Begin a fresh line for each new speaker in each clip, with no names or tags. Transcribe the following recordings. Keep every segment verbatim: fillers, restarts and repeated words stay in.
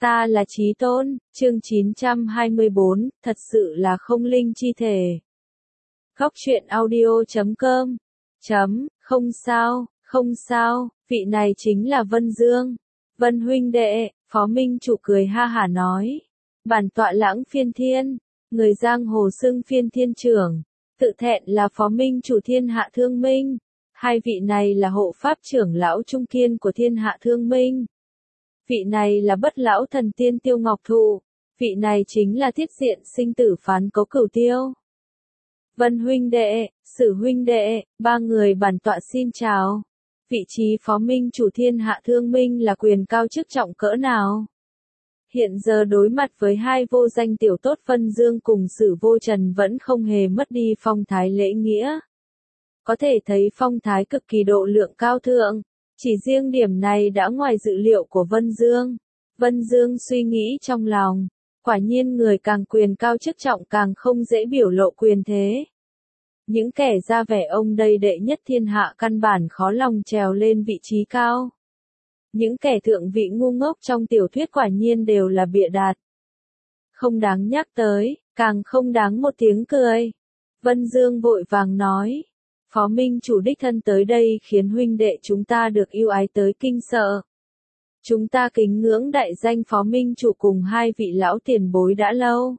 Ta là Chí Tôn, chương chín trăm hai mươi bốn, thật sự là không linh chi thể. Góc truyện audio chấm com. Chấm, không sao, không sao, vị này chính là Vân Dương. Vân huynh đệ, Phó Minh Chủ cười ha hả nói. Bản tọa Lãng Phiên Thiên, người giang hồ xưng Phiên Thiên trưởng, tự thẹn là Phó Minh Chủ Thiên Hạ Thương Minh. Hai vị này là hộ pháp trưởng lão trung kiên của Thiên Hạ Thương Minh. Vị này là Bất Lão Thần Tiên Tiêu Ngọc Thụ, vị này chính là Thiết Diện Sinh Tử Phán Cấu Cửu Tiêu. Vân huynh đệ, Sử huynh đệ, ba người bản tọa xin chào. Vị trí Phó Minh Chủ Thiên Hạ Thương Minh là quyền cao chức trọng cỡ nào? Hiện giờ đối mặt với hai vô danh tiểu tốt Vân Dương cùng Sử Vô Trần vẫn không hề mất đi phong thái lễ nghĩa. Có thể thấy phong thái cực kỳ độ lượng cao thượng. Chỉ riêng điểm này đã ngoài dự liệu của Vân Dương. Vân Dương suy nghĩ trong lòng, quả nhiên người càng quyền cao chức trọng càng không dễ biểu lộ quyền thế. Những kẻ ra vẻ ông đây đệ nhất thiên hạ căn bản khó lòng trèo lên vị trí cao. Những kẻ thượng vị ngu ngốc trong tiểu thuyết quả nhiên đều là bịa đặt. Không đáng nhắc tới, càng không đáng một tiếng cười. Vân Dương vội vàng nói. Phó Minh Chủ đích thân tới đây khiến huynh đệ chúng ta được yêu ái tới kinh sợ. Chúng ta kính ngưỡng đại danh Phó Minh Chủ cùng hai vị lão tiền bối đã lâu.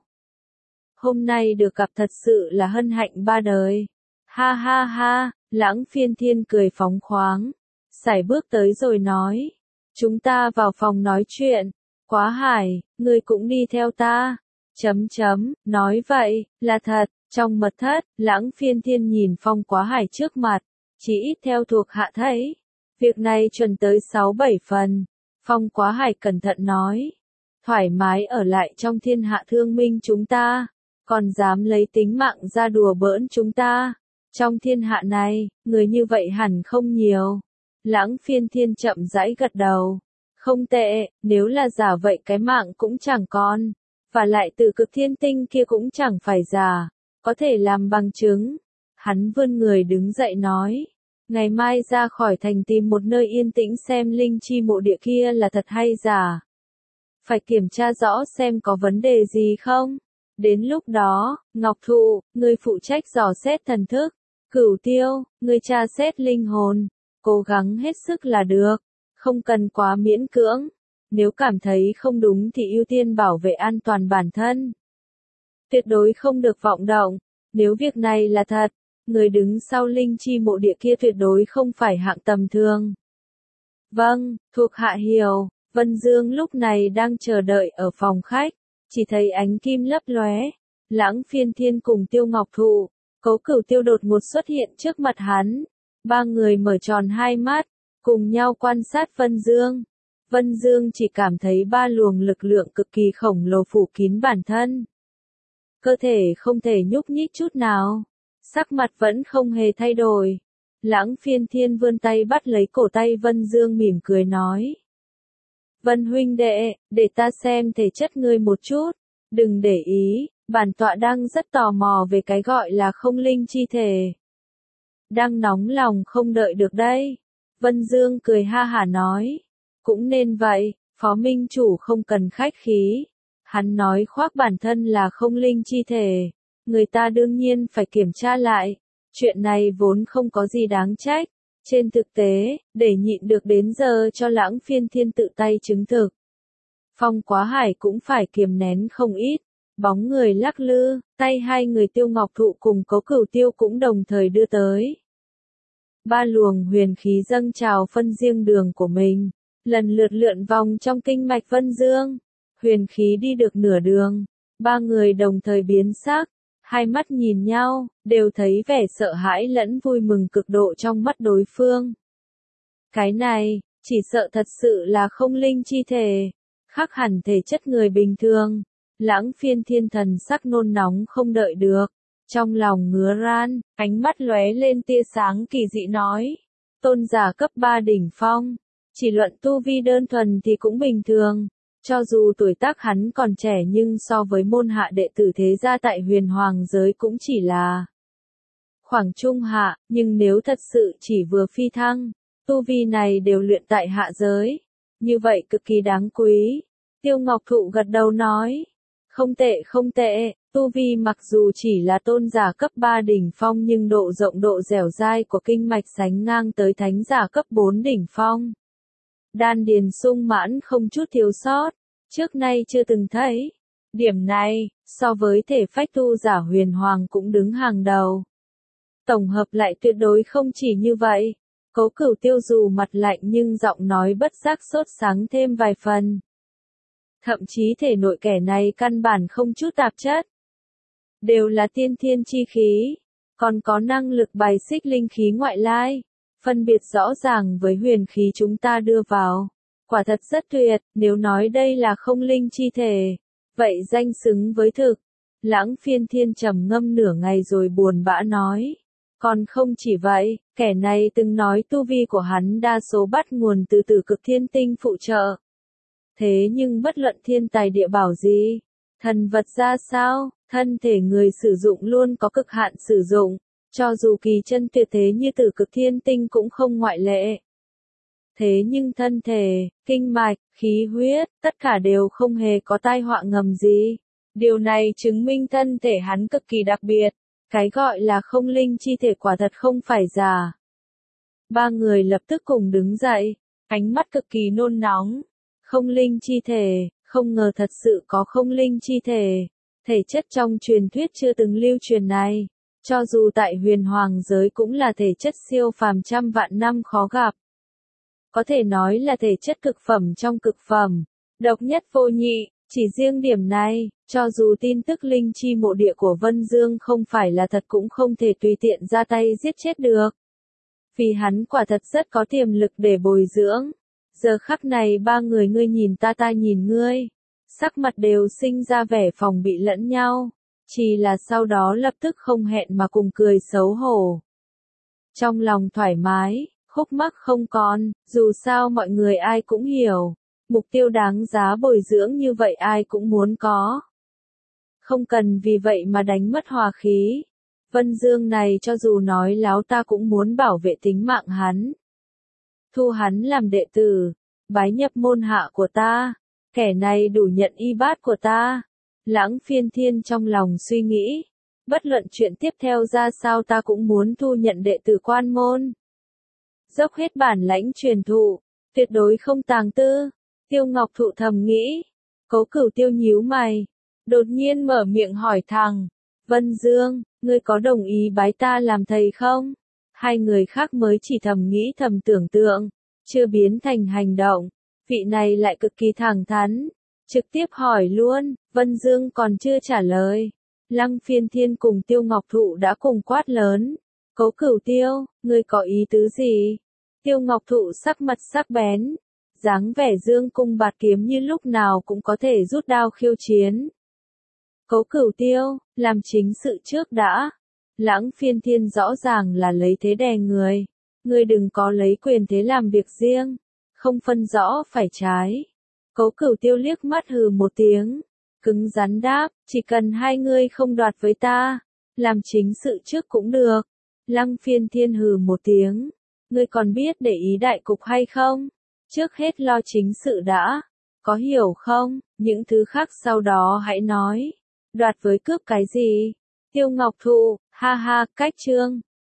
Hôm nay được gặp thật sự là hân hạnh ba đời. Ha ha ha, Lãng Phiên Thiên cười phóng khoáng. Sải bước tới rồi nói. Chúng ta vào phòng nói chuyện. Quá hải, ngươi cũng đi theo ta. Chấm chấm, nói vậy, là thật. Trong mật thất, Lãng Phiên Thiên nhìn Phong Quá Hải trước mặt, chỉ ít theo thuộc hạ thấy. Việc này chuẩn tới sáu bảy phần. Phong Quá Hải cẩn thận nói. Thoải mái ở lại trong Thiên Hạ Thương Minh chúng ta, còn dám lấy tính mạng ra đùa bỡn chúng ta. Trong thiên hạ này, người như vậy hẳn không nhiều. Lãng Phiên Thiên chậm rãi gật đầu. Không tệ, nếu là giả vậy cái mạng cũng chẳng còn. Và lại từ Cực Thiên Tinh kia cũng chẳng phải giả. Có thể làm bằng chứng. Hắn vươn người đứng dậy nói. Ngày mai ra khỏi thành tìm một nơi yên tĩnh xem linh chi mộ địa kia là thật hay giả. Phải kiểm tra rõ xem có vấn đề gì không. Đến lúc đó, Ngọc Thụ, ngươi phụ trách dò xét thần thức. Cửu Tiêu, ngươi tra xét linh hồn. Cố gắng hết sức là được. Không cần quá miễn cưỡng. Nếu cảm thấy không đúng thì ưu tiên bảo vệ an toàn bản thân. Tuyệt đối không được vọng động. Nếu việc này là thật, người đứng sau linh chi mộ địa kia tuyệt đối không phải hạng tầm thường. Vâng, thuộc hạ hiểu. Vân Dương lúc này đang chờ đợi ở phòng khách, chỉ thấy ánh kim lấp lóe. Lãng Phiên Thiên cùng Tiêu Ngọc Thụ, Cấu Cửu Tiêu đột ngột xuất hiện trước mặt hắn. Ba người mở tròn hai mắt, cùng nhau quan sát Vân Dương. Vân Dương chỉ cảm thấy ba luồng lực lượng cực kỳ khổng lồ phủ kín bản thân. Cơ thể không thể nhúc nhích chút nào. Sắc mặt vẫn không hề thay đổi. Lãng Phiên Thiên vươn tay bắt lấy cổ tay Vân Dương mỉm cười nói. Vân huynh đệ, để ta xem thể chất ngươi một chút. Đừng để ý, bản tọa đang rất tò mò về cái gọi là không linh chi thể. Đang nóng lòng không đợi được đây. Vân Dương cười ha hả nói. Cũng nên vậy, Phó Minh Chủ không cần khách khí. Hắn nói khoác bản thân là không linh chi thể. Người ta đương nhiên phải kiểm tra lại. Chuyện này vốn không có gì đáng trách. Trên thực tế, để nhịn được đến giờ cho Lãng Phiên Thiên tự tay chứng thực. Phong Quá Hải cũng phải kiềm nén không ít. Bóng người lắc lư, tay hai người Tiêu Ngọc Thụ cùng Cấu Cửu Tiêu cũng đồng thời đưa tới. Ba luồng huyền khí dâng trào phân riêng đường của mình. Lần lượt lượn vòng trong kinh mạch Vân Dương. Huyền khí đi được nửa đường. Ba người đồng thời biến sắc. Hai mắt nhìn nhau, đều thấy vẻ sợ hãi lẫn vui mừng cực độ trong mắt đối phương. Cái này, chỉ sợ thật sự là không linh chi thể. Khác hẳn thể chất người bình thường. Lãng Phiên Thiên thần sắc nôn nóng không đợi được. Trong lòng ngứa ran, ánh mắt lóe lên tia sáng kỳ dị nói. Tôn giả cấp ba đỉnh phong. Chỉ luận tu vi đơn thuần thì cũng bình thường. Cho dù tuổi tác hắn còn trẻ nhưng so với môn hạ đệ tử thế gia tại huyền hoàng giới cũng chỉ là khoảng trung hạ, nhưng nếu thật sự chỉ vừa phi thăng, tu vi này đều luyện tại hạ giới. Như vậy cực kỳ đáng quý. Tiêu Ngọc Thụ gật đầu nói. Không tệ không tệ, tu vi mặc dù chỉ là tôn giả cấp ba đỉnh phong nhưng độ rộng độ dẻo dai của kinh mạch sánh ngang tới thánh giả cấp bốn đỉnh phong. Đan điền sung mãn không chút thiếu sót, trước nay chưa từng thấy. Điểm này, so với thể phách tu giả huyền hoàng cũng đứng hàng đầu. Tổng hợp lại tuyệt đối không chỉ như vậy. Cố Cửu Tiêu dù mặt lạnh nhưng giọng nói bất giác sốt sáng thêm vài phần. Thậm chí thể nội kẻ này căn bản không chút tạp chất. Đều là tiên thiên chi khí, còn có năng lực bài xích linh khí ngoại lai, phân biệt rõ ràng với huyền khí chúng ta đưa vào. Quả thật rất tuyệt, nếu nói đây là không linh chi thể, vậy danh xứng với thực. Lãng Phiên Thiên trầm ngâm nửa ngày rồi buồn bã nói. Còn không chỉ vậy, kẻ này từng nói tu vi của hắn đa số bắt nguồn từ Tử Cực Thiên Tinh phụ trợ. Thế nhưng bất luận thiên tài địa bảo gì, thần vật ra sao, thân thể người sử dụng luôn có cực hạn sử dụng, cho dù kỳ chân tuyệt thế như Tử Cực Thiên Tinh cũng không ngoại lệ. Thế nhưng thân thể, kinh mạch, khí huyết, tất cả đều không hề có tai họa ngầm gì. Điều này chứng minh thân thể hắn cực kỳ đặc biệt. Cái gọi là không linh chi thể quả thật không phải giả. Ba người lập tức cùng đứng dậy, ánh mắt cực kỳ nôn nóng. Không linh chi thể, không ngờ thật sự có không linh chi thể. Thể chất trong truyền thuyết chưa từng lưu truyền này, cho dù tại huyền hoàng giới cũng là thể chất siêu phàm trăm vạn năm khó gặp. Có thể nói là thể chất cực phẩm trong cực phẩm, độc nhất vô nhị. Chỉ riêng điểm này, cho dù tin tức linh chi mộ địa của Vân Dương không phải là thật cũng không thể tùy tiện ra tay giết chết được. Vì hắn quả thật rất có tiềm lực để bồi dưỡng. Giờ khắc này ba người ngươi nhìn ta ta nhìn ngươi. Sắc mặt đều sinh ra vẻ phòng bị lẫn nhau. Chỉ là sau đó lập tức không hẹn mà cùng cười xấu hổ. Trong lòng thoải mái, khúc mắc không còn, dù sao mọi người ai cũng hiểu. Mục tiêu đáng giá bồi dưỡng như vậy ai cũng muốn có. Không cần vì vậy mà đánh mất hòa khí. Vân Dương này cho dù nói láo ta cũng muốn bảo vệ tính mạng hắn. Thu hắn làm đệ tử, bái nhập môn hạ của ta. Kẻ này đủ nhận y bát của ta. Lãng Phiên Thiên trong lòng suy nghĩ. Bất luận chuyện tiếp theo ra sao ta cũng muốn thu nhận đệ tử quan môn. Dốc hết bản lãnh truyền thụ, tuyệt đối không tàng tư. Tiêu Ngọc Thụ thầm nghĩ. Cố Cửu Tiêu nhíu mày, đột nhiên mở miệng hỏi thẳng. Vân Dương, ngươi có đồng ý bái ta làm thầy không? Hai người khác mới chỉ thầm nghĩ thầm tưởng tượng, chưa biến thành hành động. Vị này lại cực kỳ thẳng thắn, trực tiếp hỏi luôn. Vân Dương còn chưa trả lời. Lăng Phiên Thiên cùng Tiêu Ngọc Thụ đã cùng quát lớn. Cố Cửu Tiêu, ngươi có ý tứ gì? Tiêu Ngọc Thụ sắc mặt sắc bén. Dáng vẻ dương cung bạt kiếm như lúc nào cũng có thể rút đao khiêu chiến. Cố Cửu Tiêu, làm chính sự trước đã. Lãng Phiên Thiên rõ ràng là lấy thế đè người. Ngươi đừng có lấy quyền thế làm việc riêng, không phân rõ phải trái. Cố Cửu Tiêu liếc mắt hừ một tiếng, cứng rắn đáp, chỉ cần hai ngươi không đoạt với ta, làm chính sự trước cũng được. Lăng Phiên Thiên hừ một tiếng, ngươi còn biết để ý đại cục hay không? Trước hết lo chính sự đã, có hiểu không? Những thứ khác sau đó hãy nói. Đoạt với cướp cái gì? Tiêu Ngọc Thụ, ha ha, cách chương.